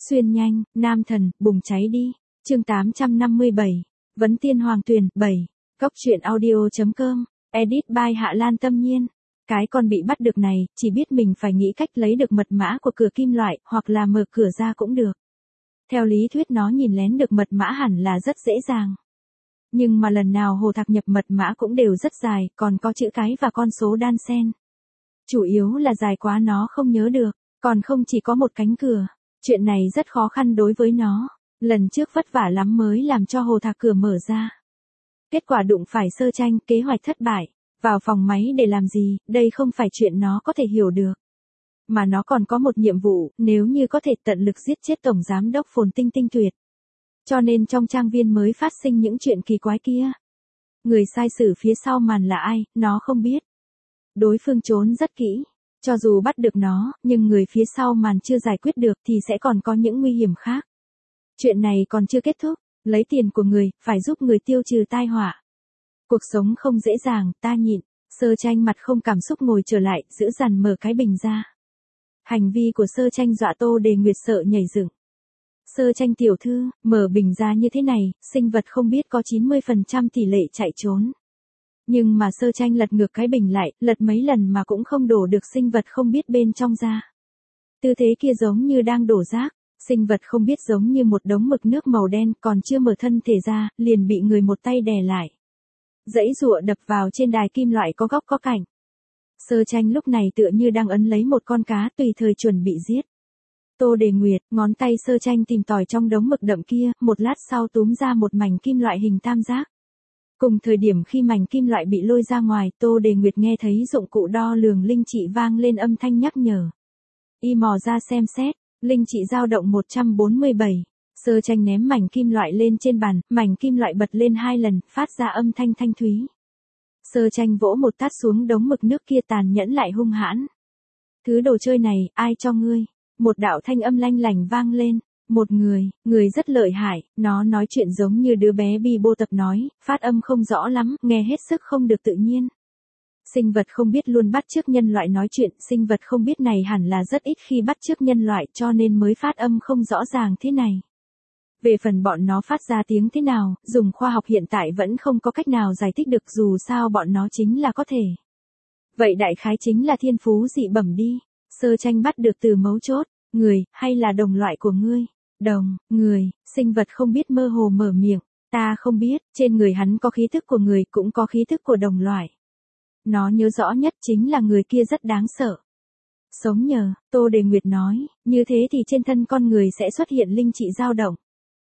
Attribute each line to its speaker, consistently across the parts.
Speaker 1: Xuyên nhanh, nam thần, bùng cháy đi. Chương 857. Vấn tiên hoàng tuyển 7. Cốc truyện audio.com. Edit by Hạ Lan Tâm Nhiên. Cái con bị bắt được này, chỉ biết mình phải nghĩ cách lấy được mật mã của cửa kim loại, hoặc là mở cửa ra cũng được. Theo lý thuyết nó nhìn lén được mật mã hẳn là rất dễ dàng. Nhưng mà lần nào Hồ Thạc nhập mật mã cũng đều rất dài, còn có chữ cái và con số đan xen. Chủ yếu là dài quá nó không nhớ được, còn không chỉ có một cánh cửa. Chuyện này rất khó khăn đối với nó. Lần trước vất vả lắm mới làm cho Hồ Thạc cửa mở ra. Kết quả đụng phải Sơ Tranh, kế hoạch thất bại. Vào phòng máy để làm gì, đây không phải chuyện nó có thể hiểu được. Mà nó còn có một nhiệm vụ, nếu như có thể tận lực giết chết Tổng Giám đốc Phồn Tinh Tinh Tuyệt. Cho nên trong trang viên mới phát sinh những chuyện kỳ quái kia. Người sai sử phía sau màn là ai, nó không biết. Đối phương trốn rất kỹ. Cho dù bắt được nó, nhưng người phía sau màn chưa giải quyết được thì sẽ còn có những nguy hiểm khác. Chuyện này còn chưa kết thúc, lấy tiền của người, phải giúp người tiêu trừ tai họa. Cuộc sống không dễ dàng, ta nhịn. Sơ Tranh mặt không cảm xúc ngồi trở lại, giữ dằn mở cái bình ra. Hành vi của Sơ Tranh dọa Tô Đề Nguyệt sợ nhảy dựng. Sơ Tranh tiểu thư, mở bình ra như thế này, sinh vật không biết có 90% tỷ lệ chạy trốn. Nhưng mà Sơ Tranh lật ngược cái bình lại, lật mấy lần mà cũng không đổ được sinh vật không biết bên trong ra. Tư thế kia giống như đang đổ rác, sinh vật không biết giống như một đống mực nước màu đen còn chưa mở thân thể ra, liền bị người một tay đè lại. Dãy giụa đập vào trên đài kim loại có góc có cạnh. Sơ Tranh lúc này tựa như đang ấn lấy một con cá tùy thời chuẩn bị giết. Tô Đề Nguyệt, ngón tay Sơ Tranh tìm tòi trong đống mực đậm kia, một lát sau túm ra một mảnh kim loại hình tam giác. Cùng thời điểm khi mảnh kim loại bị lôi ra ngoài, Tô Đề Nguyệt nghe thấy dụng cụ đo lường linh trị vang lên âm thanh nhắc nhở. Y mò ra xem xét, linh trị dao động 147. Sơ Tranh ném mảnh kim loại lên trên bàn, mảnh kim loại bật lên 2 lần, phát ra âm thanh thanh thúy. Sơ Tranh vỗ một tát xuống đống mực nước kia tàn nhẫn lại hung hãn. Thứ đồ chơi này, ai cho ngươi? Một đạo thanh âm lanh lành vang lên. Một người rất lợi hại, nó nói chuyện giống như đứa bé bi bô tập nói, phát âm không rõ lắm, nghe hết sức không được tự nhiên. Sinh vật không biết luôn bắt chước nhân loại nói chuyện, sinh vật không biết này hẳn là rất ít khi bắt chước nhân loại cho nên mới phát âm không rõ ràng thế này. Về phần bọn nó phát ra tiếng thế nào, dùng khoa học hiện tại vẫn không có cách nào giải thích được dù sao bọn nó chính là có thể. Vậy đại khái chính là thiên phú dị bẩm đi. Sơ Tranh bắt được từ mấu chốt, người, hay là đồng loại của ngươi? Người, sinh vật không biết mơ hồ mở miệng, ta không biết, trên người hắn có khí thức của người cũng có khí thức của đồng loại. Nó nhớ rõ nhất chính là người kia rất đáng sợ. Sống nhờ, Tô Đề Nguyệt nói, như thế thì trên thân con người sẽ xuất hiện linh trị dao động.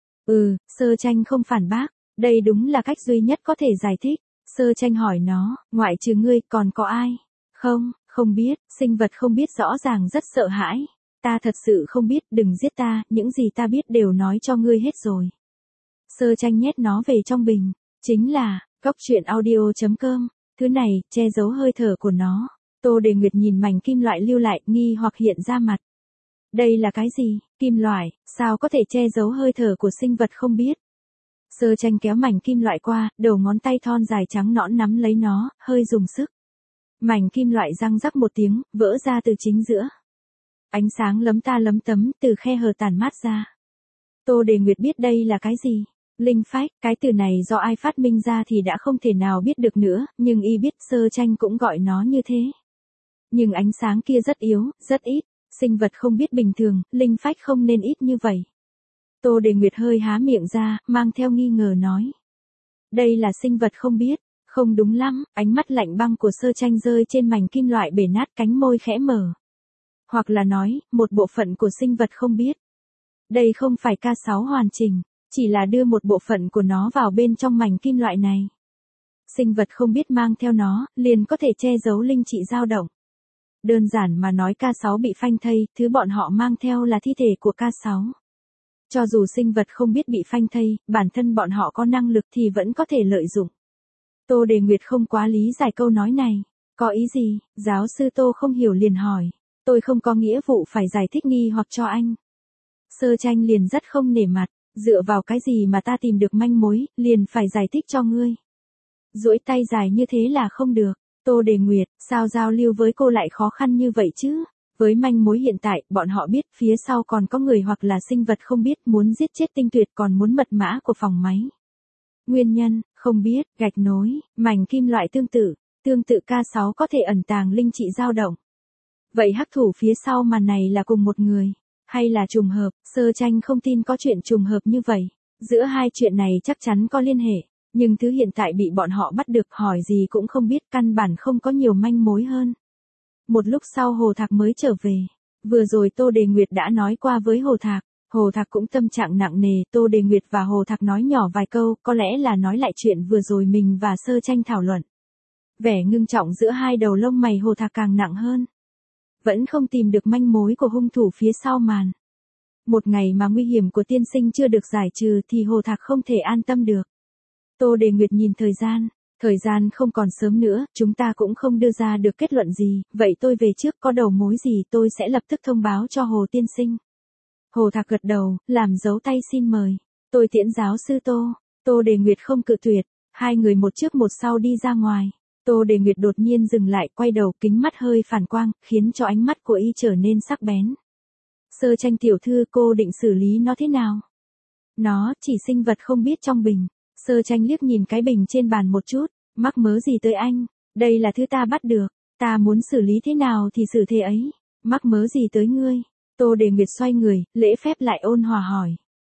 Speaker 1: Sơ Tranh không phản bác, đây đúng là cách duy nhất có thể giải thích. Sơ Tranh hỏi nó, ngoại trừ ngươi còn có ai? Không biết, sinh vật không biết rõ ràng rất sợ hãi. Ta thật sự không biết, đừng giết ta, những gì ta biết đều nói cho ngươi hết rồi. Sơ Tranh nhét nó về trong bình, chính là, cốc truyện audio.com, thứ này, che giấu hơi thở của nó. Tô Đề Nguyệt nhìn mảnh kim loại lưu lại, nghi hoặc hiện ra mặt. Đây là cái gì? Kim loại, sao có thể che giấu hơi thở của sinh vật không biết? Sơ Tranh kéo mảnh kim loại qua, đầu ngón tay thon dài trắng nõn nắm lấy nó, hơi dùng sức. Mảnh kim loại răng rắc một tiếng, vỡ ra từ chính giữa. Ánh sáng lấm ta lấm tấm từ khe hở tản mát ra. Tô Đề Nguyệt biết đây là cái gì? Linh phách, cái từ này do ai phát minh ra thì đã không thể nào biết được nữa, nhưng y biết Sơ Tranh cũng gọi nó như thế. Nhưng ánh sáng kia rất yếu, rất ít, sinh vật không biết bình thường, linh phách không nên ít như vậy. Tô Đề Nguyệt hơi há miệng ra, mang theo nghi ngờ nói. Đây là sinh vật không biết, không đúng lắm, ánh mắt lạnh băng của Sơ Tranh rơi trên mảnh kim loại bể nát, cánh môi khẽ mở. Hoặc là nói, một bộ phận của sinh vật không biết. Đây không phải K6 hoàn chỉnh, chỉ là đưa một bộ phận của nó vào bên trong mảnh kim loại này. Sinh vật không biết mang theo nó, liền có thể che giấu linh trị dao động. Đơn giản mà nói K6 bị phanh thây, thứ bọn họ mang theo là thi thể của K6. Cho dù sinh vật không biết bị phanh thây, bản thân bọn họ có năng lực thì vẫn có thể lợi dụng. Tô Đề Nguyệt không quá lý giải câu nói này. Có ý gì? Giáo sư Tô không hiểu liền hỏi. Tôi không có nghĩa vụ phải giải thích nghi hoặc cho anh. Sơ Tranh liền rất không nể mặt, dựa vào cái gì mà ta tìm được manh mối, liền phải giải thích cho ngươi. Duỗi tay dài như thế là không được. Tô Đề Nguyệt, sao giao lưu với cô lại khó khăn như vậy chứ? Với manh mối hiện tại, bọn họ biết phía sau còn có người hoặc là sinh vật không biết muốn giết chết Tinh Tuyệt còn muốn mật mã của phòng máy. Nguyên nhân, không biết, gạch nối, mảnh kim loại tương tự K6 có thể ẩn tàng linh trị dao động. Vậy hắc thủ phía sau màn này là cùng một người, hay là trùng hợp? Sơ Tranh không tin có chuyện trùng hợp như vậy. Giữa hai chuyện này chắc chắn có liên hệ, nhưng thứ hiện tại bị bọn họ bắt được hỏi gì cũng không biết, căn bản không có nhiều manh mối hơn. Một lúc sau Hồ Thạc mới trở về. Vừa rồi Tô Đề Nguyệt đã nói qua với Hồ Thạc. Hồ Thạc cũng tâm trạng nặng nề, Tô Đề Nguyệt và Hồ Thạc nói nhỏ vài câu, có lẽ là nói lại chuyện vừa rồi mình và Sơ Tranh thảo luận. Vẻ ngưng trọng giữa hai đầu lông mày Hồ Thạc càng nặng hơn. Vẫn không tìm được manh mối của hung thủ phía sau màn. Một ngày mà nguy hiểm của tiên sinh chưa được giải trừ thì Hồ Thạc không thể an tâm được. Tô Đề Nguyệt nhìn thời gian không còn sớm nữa, chúng ta cũng không đưa ra được kết luận gì, vậy tôi về trước, có đầu mối gì tôi sẽ lập tức thông báo cho Hồ tiên sinh. Hồ Thạc gật đầu, làm dấu tay xin mời. Tôi tiễn giáo sư Tô. Tô Đề Nguyệt không cự tuyệt, hai người một trước một sau đi ra ngoài. Tô Đề Nguyệt đột nhiên dừng lại, quay đầu, kính mắt hơi phản quang, khiến cho ánh mắt của y trở nên sắc bén. Sơ Tranh tiểu thư, cô định xử lý nó thế nào? Nó chỉ sinh vật không biết trong bình. Sơ Tranh liếc nhìn cái bình trên bàn một chút, mắc mớ gì tới anh, đây là thứ ta bắt được, ta muốn xử lý thế nào thì xử thế ấy, mắc mớ gì tới ngươi? Tô Đề Nguyệt xoay người, lễ phép lại ôn hòa hỏi.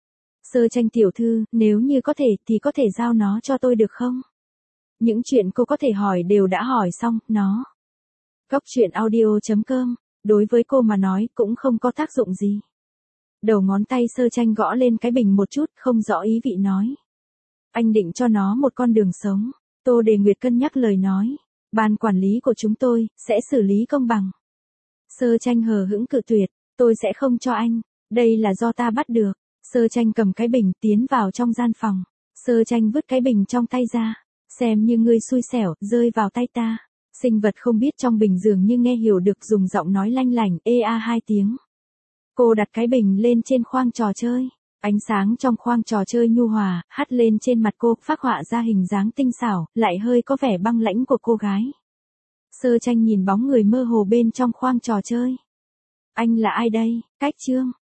Speaker 1: Sơ Tranh tiểu thư, nếu như có thể thì có thể giao nó cho tôi được không? Những chuyện cô có thể hỏi đều đã hỏi xong, nó. Góc truyện audio.com, đối với cô mà nói cũng không có tác dụng gì. Đầu ngón tay Sơ Tranh gõ lên cái bình một chút, không rõ ý vị nói. Anh định cho nó một con đường sống. Tô Đề Nguyệt cân nhắc lời nói. Ban quản lý của chúng tôi sẽ xử lý công bằng. Sơ Tranh hờ hững cự tuyệt, tôi sẽ không cho anh, đây là do ta bắt được. Sơ Tranh cầm cái bình tiến vào trong gian phòng. Sơ Tranh vứt cái bình trong tay ra. Xem như ngươi xui xẻo, rơi vào tay ta. Sinh vật không biết trong bình dường như nghe hiểu được, dùng giọng nói lanh lảnh, ê a hai tiếng. Cô đặt cái bình lên trên khoang trò chơi. Ánh sáng trong khoang trò chơi nhu hòa, hắt lên trên mặt cô, phác họa ra hình dáng tinh xảo, lại hơi có vẻ băng lãnh của cô gái. Sơ Tranh nhìn bóng người mơ hồ bên trong khoang trò chơi. Anh là ai đây? Cách Trương.